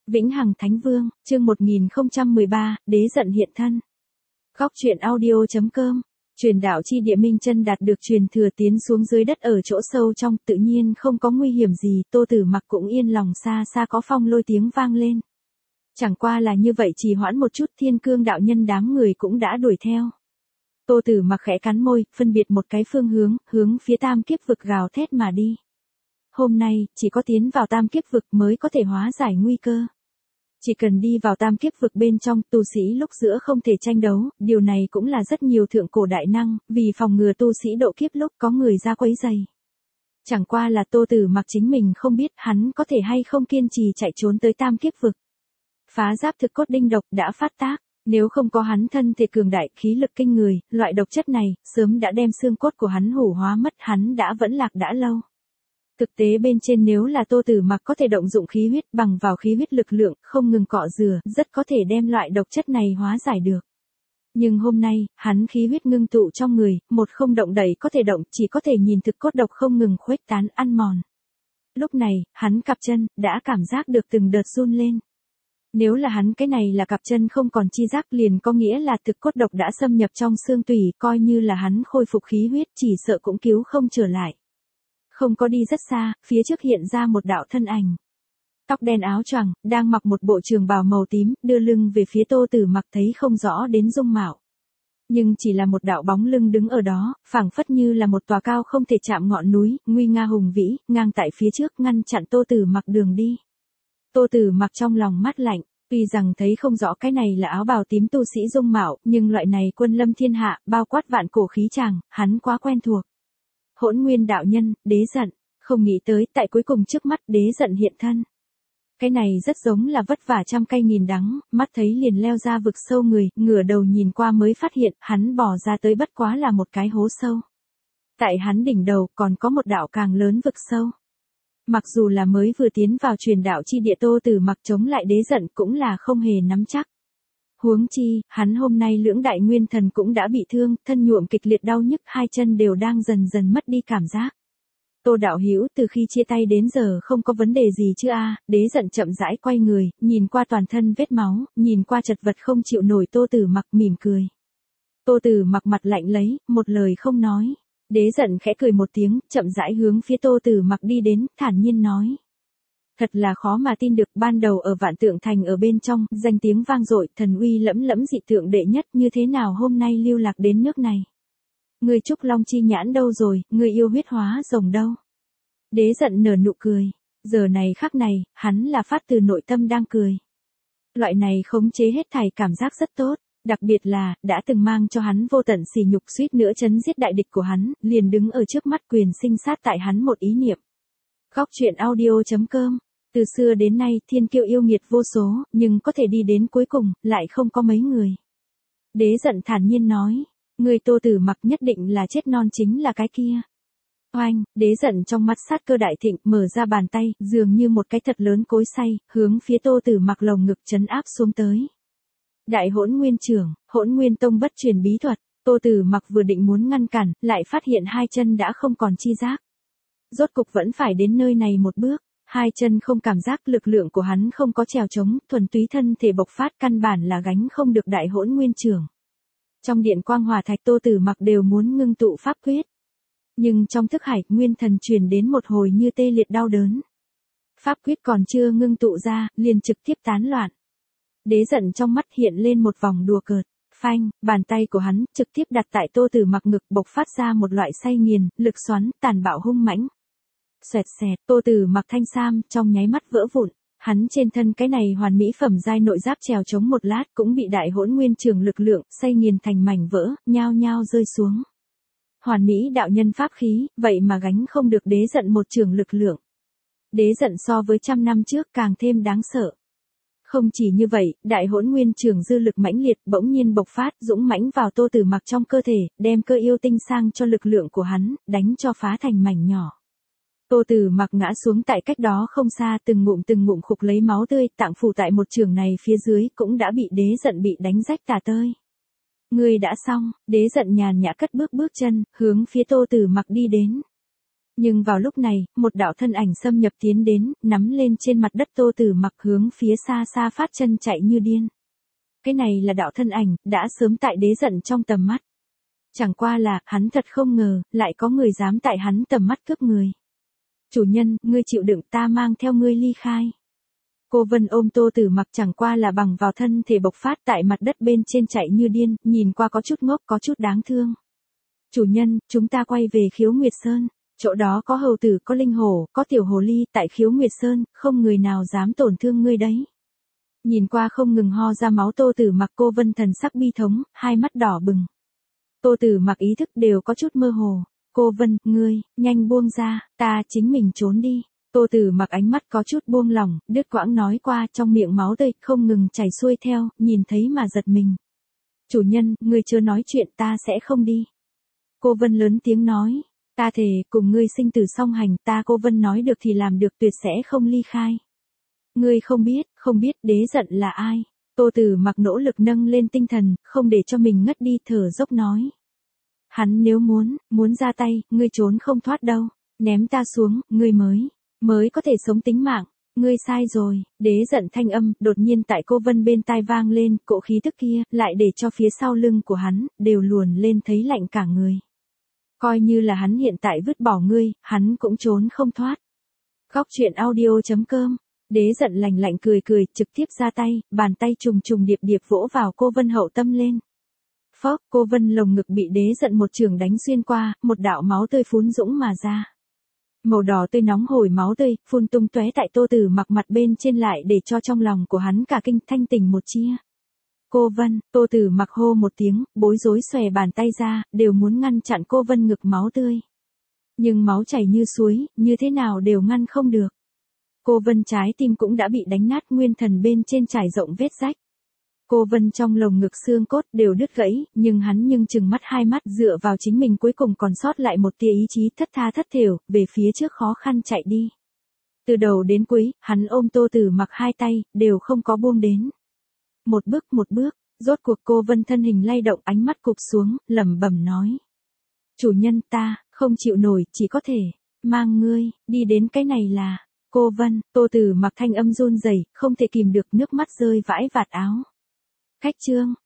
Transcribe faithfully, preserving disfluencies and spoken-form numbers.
Vĩnh Hằng Thánh Vương, chương một nghìn không trăm mười ba, Đế giận hiện thân. Góc truyện audio chấm com. Truyền đạo chi địa Minh Chân đạt được truyền thừa tiến xuống dưới đất ở chỗ sâu trong, tự nhiên không có nguy hiểm gì, Tô Tử Mặc cũng yên lòng, xa xa có phong lôi tiếng vang lên. Chẳng qua là như vậy trì hoãn một chút, Thiên Cương đạo nhân đám người cũng đã đuổi theo. Tô Tử Mặc khẽ cắn môi, phân biệt một cái phương hướng, hướng phía Tam Kiếp vực gào thét mà đi. Hôm nay, chỉ có tiến vào Tam Kiếp vực mới có thể hóa giải nguy cơ. Chỉ cần đi vào Tam Kiếp vực bên trong, tu sĩ lúc giữa không thể tranh đấu, điều này cũng là rất nhiều thượng cổ đại năng, vì phòng ngừa tu sĩ độ kiếp lúc có người ra quấy rầy. Chẳng qua là Tô Tử Mặc chính mình không biết hắn có thể hay không kiên trì chạy trốn tới Tam Kiếp vực. Phá giáp thực cốt đinh độc đã phát tác, nếu không có hắn thân thể cường đại, khí lực kinh người, loại độc chất này, sớm đã đem xương cốt của hắn hủ hóa mất, hắn đã vẫn lạc đã lâu. Thực tế bên trên nếu là Tô Tử Mặc có thể động dụng khí huyết, bằng vào khí huyết lực lượng, không ngừng cọ rửa, rất có thể đem loại độc chất này hóa giải được. Nhưng hôm nay, hắn khí huyết ngưng tụ trong người, một không động đậy có thể động, chỉ có thể nhìn thực cốt độc không ngừng khuếch tán ăn mòn. Lúc này, hắn cặp chân, đã cảm giác được từng đợt run lên. Nếu là hắn cái này là cặp chân không còn chi giác liền có nghĩa là thực cốt độc đã xâm nhập trong xương tủy, coi như là hắn khôi phục khí huyết chỉ sợ cũng cứu không trở lại. Không có đi rất xa, phía trước hiện ra một đạo thân ảnh. Tóc đen áo choàng, đang mặc một bộ trường bào màu tím, đưa lưng về phía Tô Tử Mặc thấy không rõ đến dung mạo. Nhưng chỉ là một đạo bóng lưng đứng ở đó, phảng phất như là một tòa cao không thể chạm ngọn núi, nguy nga hùng vĩ, ngang tại phía trước ngăn chặn Tô Tử Mặc đường đi. Tô Tử Mặc trong lòng mát lạnh, tuy rằng thấy không rõ cái này là áo bào tím tu sĩ dung mạo, nhưng loại này quân lâm thiên hạ, bao quát vạn cổ khí chàng, hắn quá quen thuộc. Hỗn Nguyên đạo nhân, Đế giận, không nghĩ tới tại cuối cùng trước mắt Đế giận hiện thân. Cái này rất giống là vất vả trăm cây nghìn đắng, mắt thấy liền leo ra vực sâu người, ngửa đầu nhìn qua mới phát hiện, hắn bỏ ra tới bất quá là một cái hố sâu. Tại hắn đỉnh đầu còn có một đạo càng lớn vực sâu. Mặc dù là mới vừa tiến vào truyền đạo chi địa, Tô Tử Mặc chống lại Đế giận cũng là không hề nắm chắc. Huống chi, hắn hôm nay lưỡng đại nguyên thần cũng đã bị thương, thân nhuộm kịch liệt đau nhức, hai chân đều đang dần dần mất đi cảm giác. Tô đạo hữu, từ khi chia tay đến giờ không có vấn đề gì chứ a? Đế giận chậm rãi quay người, nhìn qua toàn thân vết máu, nhìn qua chật vật không chịu nổi Tô Tử Mặc mỉm cười. Tô Tử Mặc mặt lạnh lấy, một lời không nói. Đế giận khẽ cười một tiếng, chậm rãi hướng phía Tô Tử Mặc đi đến, thản nhiên nói. Thật là khó mà tin được, ban đầu ở Vạn Tượng Thành ở bên trong, danh tiếng vang dội, thần uy lẫm lẫm dị tượng đệ nhất, như thế nào hôm nay lưu lạc đến nước này. Người Trúc Long chi nhãn đâu rồi, người yêu huyết hóa rồng đâu. Đế giận nở nụ cười, giờ này khắc này, hắn là phát từ nội tâm đang cười. Loại này khống chế hết thảy cảm giác rất tốt, đặc biệt là, đã từng mang cho hắn vô tận sỉ nhục, suýt nữa chấn giết đại địch của hắn, liền đứng ở trước mắt quyền sinh sát tại hắn một ý niệm. Góc truyện audio chấm com. Từ xưa đến nay, thiên kiêu yêu nghiệt vô số, nhưng có thể đi đến cuối cùng, lại không có mấy người. Đế giận thản nhiên nói, người Tô Tử Mặc nhất định là chết non chính là cái kia. Oanh, Đế giận trong mắt sát cơ đại thịnh, mở ra bàn tay, dường như một cái thật lớn cối xay, hướng phía Tô Tử Mặc lồng ngực trấn áp xuống tới. Đại Hỗn Nguyên Trưởng, Hỗn Nguyên Tông bất truyền bí thuật, Tô Tử Mặc vừa định muốn ngăn cản, lại phát hiện hai chân đã không còn chi giác. Rốt cục vẫn phải đến nơi này một bước. Hai chân không cảm giác, lực lượng của hắn không có trèo trống, thuần túy thân thể bộc phát, căn bản là gánh không được Đại Hỗn Nguyên Trưởng. Trong điện quang hỏa thạch, Tô Tử Mặc đều muốn ngưng tụ pháp quyết. Nhưng trong thức hải, nguyên thần truyền đến một hồi như tê liệt đau đớn. Pháp quyết còn chưa ngưng tụ ra, liền trực tiếp tán loạn. Đế giận trong mắt hiện lên một vòng đùa cợt, phanh, bàn tay của hắn trực tiếp đặt tại Tô Tử Mặc ngực, bộc phát ra một loại say nghiền, lực xoắn, tàn bạo hung mãnh. Xoẹt xẹt, Tô Tử Mặc thanh sam, trong nháy mắt vỡ vụn, hắn trên thân cái này hoàn mỹ phẩm giai nội giáp trèo chống một lát cũng bị Đại Hỗn Nguyên Trường lực lượng, xay nghiền thành mảnh vỡ, nhao nhao rơi xuống. Hoàn mỹ đạo nhân pháp khí, vậy mà gánh không được Đế giận một trường lực lượng. Đế giận so với trăm năm trước càng thêm đáng sợ. Không chỉ như vậy, Đại Hỗn Nguyên Trường dư lực mãnh liệt bỗng nhiên bộc phát, dũng mãnh vào Tô Tử Mặc trong cơ thể, đem cơ yêu tinh sang cho lực lượng của hắn, đánh cho phá thành mảnh nhỏ. Tô Tử Mặc ngã xuống tại cách đó không xa, từng ngụm từng ngụm khục lấy máu tươi, tạng phủ tại một trường này phía dưới cũng đã bị Đế giận bị đánh rách tả tơi. Người đã xong, Đế giận nhàn nhã cất bước bước chân, hướng phía Tô Tử Mặc đi đến. Nhưng vào lúc này, một đạo thân ảnh xâm nhập tiến đến, nắm lên trên mặt đất Tô Tử Mặc hướng phía xa xa phát chân chạy như điên. Cái này là đạo thân ảnh, đã sớm tại đế giận trong tầm mắt. Chẳng qua là, hắn thật không ngờ, lại có người dám tại hắn tầm mắt cướp người. Chủ nhân, ngươi chịu đựng ta mang theo ngươi ly khai. Cô Vân ôm Tô Tử Mặc chẳng qua là bằng vào thân thể bộc phát tại mặt đất bên trên chạy như điên, nhìn qua có chút ngốc có chút đáng thương. Chủ nhân, chúng ta quay về Khiếu Nguyệt Sơn, chỗ đó có hầu tử có linh hổ, có tiểu hồ ly, tại Khiếu Nguyệt Sơn, không người nào dám tổn thương ngươi đấy. Nhìn qua không ngừng ho ra máu Tô Tử Mặc, cô Vân thần sắc bi thống, hai mắt đỏ bừng. Tô Tử Mặc ý thức đều có chút mơ hồ. Cô Vân, ngươi, nhanh buông ra, ta chính mình trốn đi. Tô Tử Mặc ánh mắt có chút buông lỏng, đứt quãng nói qua, trong miệng máu tươi không ngừng chảy xuôi theo, nhìn thấy mà giật mình. Chủ nhân, ngươi chưa nói chuyện ta sẽ không đi. Cô Vân lớn tiếng nói, ta thề, cùng ngươi sinh tử song hành, ta cô Vân nói được thì làm được, tuyệt sẽ không ly khai. Ngươi không biết, không biết đế giận là ai. Tô Tử Mặc nỗ lực nâng lên tinh thần, không để cho mình ngất đi, thở dốc nói. Hắn nếu muốn, muốn ra tay, ngươi trốn không thoát đâu. Ném ta xuống, ngươi mới, mới có thể sống tính mạng. Ngươi sai rồi, đế giận thanh âm, đột nhiên tại cô Vân bên tai vang lên, cỗ khí tức kia, lại để cho phía sau lưng của hắn, đều luồn lên thấy lạnh cả người. Coi như là hắn hiện tại vứt bỏ ngươi, hắn cũng trốn không thoát. Góc truyện audio chấm com. Đế giận lạnh lạnh cười cười, trực tiếp ra tay, bàn tay trùng trùng điệp điệp vỗ vào cô Vân hậu tâm lên. Phốc, cô Vân lồng ngực bị đế giận một trường đánh xuyên qua, một đạo máu tươi phún dũng mà ra. Màu đỏ tươi nóng hổi máu tươi, phun tung tóe tại Tô Tử Mặc mặt bên trên, lại để cho trong lòng của hắn cả kinh thanh tỉnh một chia. Cô Vân, Tô Tử Mặc hô một tiếng, bối rối xòe bàn tay ra, đều muốn ngăn chặn cô Vân ngực máu tươi. Nhưng máu chảy như suối, như thế nào đều ngăn không được. Cô Vân trái tim cũng đã bị đánh nát, nguyên thần bên trên trải rộng vết rách. Cô Vân trong lồng ngực xương cốt đều đứt gãy, nhưng hắn nhưng chừng mắt hai mắt, dựa vào chính mình cuối cùng còn sót lại một tia ý chí, thất tha thất thểu, về phía trước khó khăn chạy đi. Từ đầu đến cuối, hắn ôm Tô Tử Mặc hai tay, đều không có buông đến. Một bước một bước, rốt cuộc cô Vân thân hình lay động, ánh mắt cụp xuống, lẩm bẩm nói. Chủ nhân, ta, không chịu nổi, chỉ có thể, mang ngươi, đi đến cái này là, cô Vân, Tô Tử Mặc thanh âm run rẩy, không thể kìm được nước mắt rơi vãi vạt áo. Khách chương,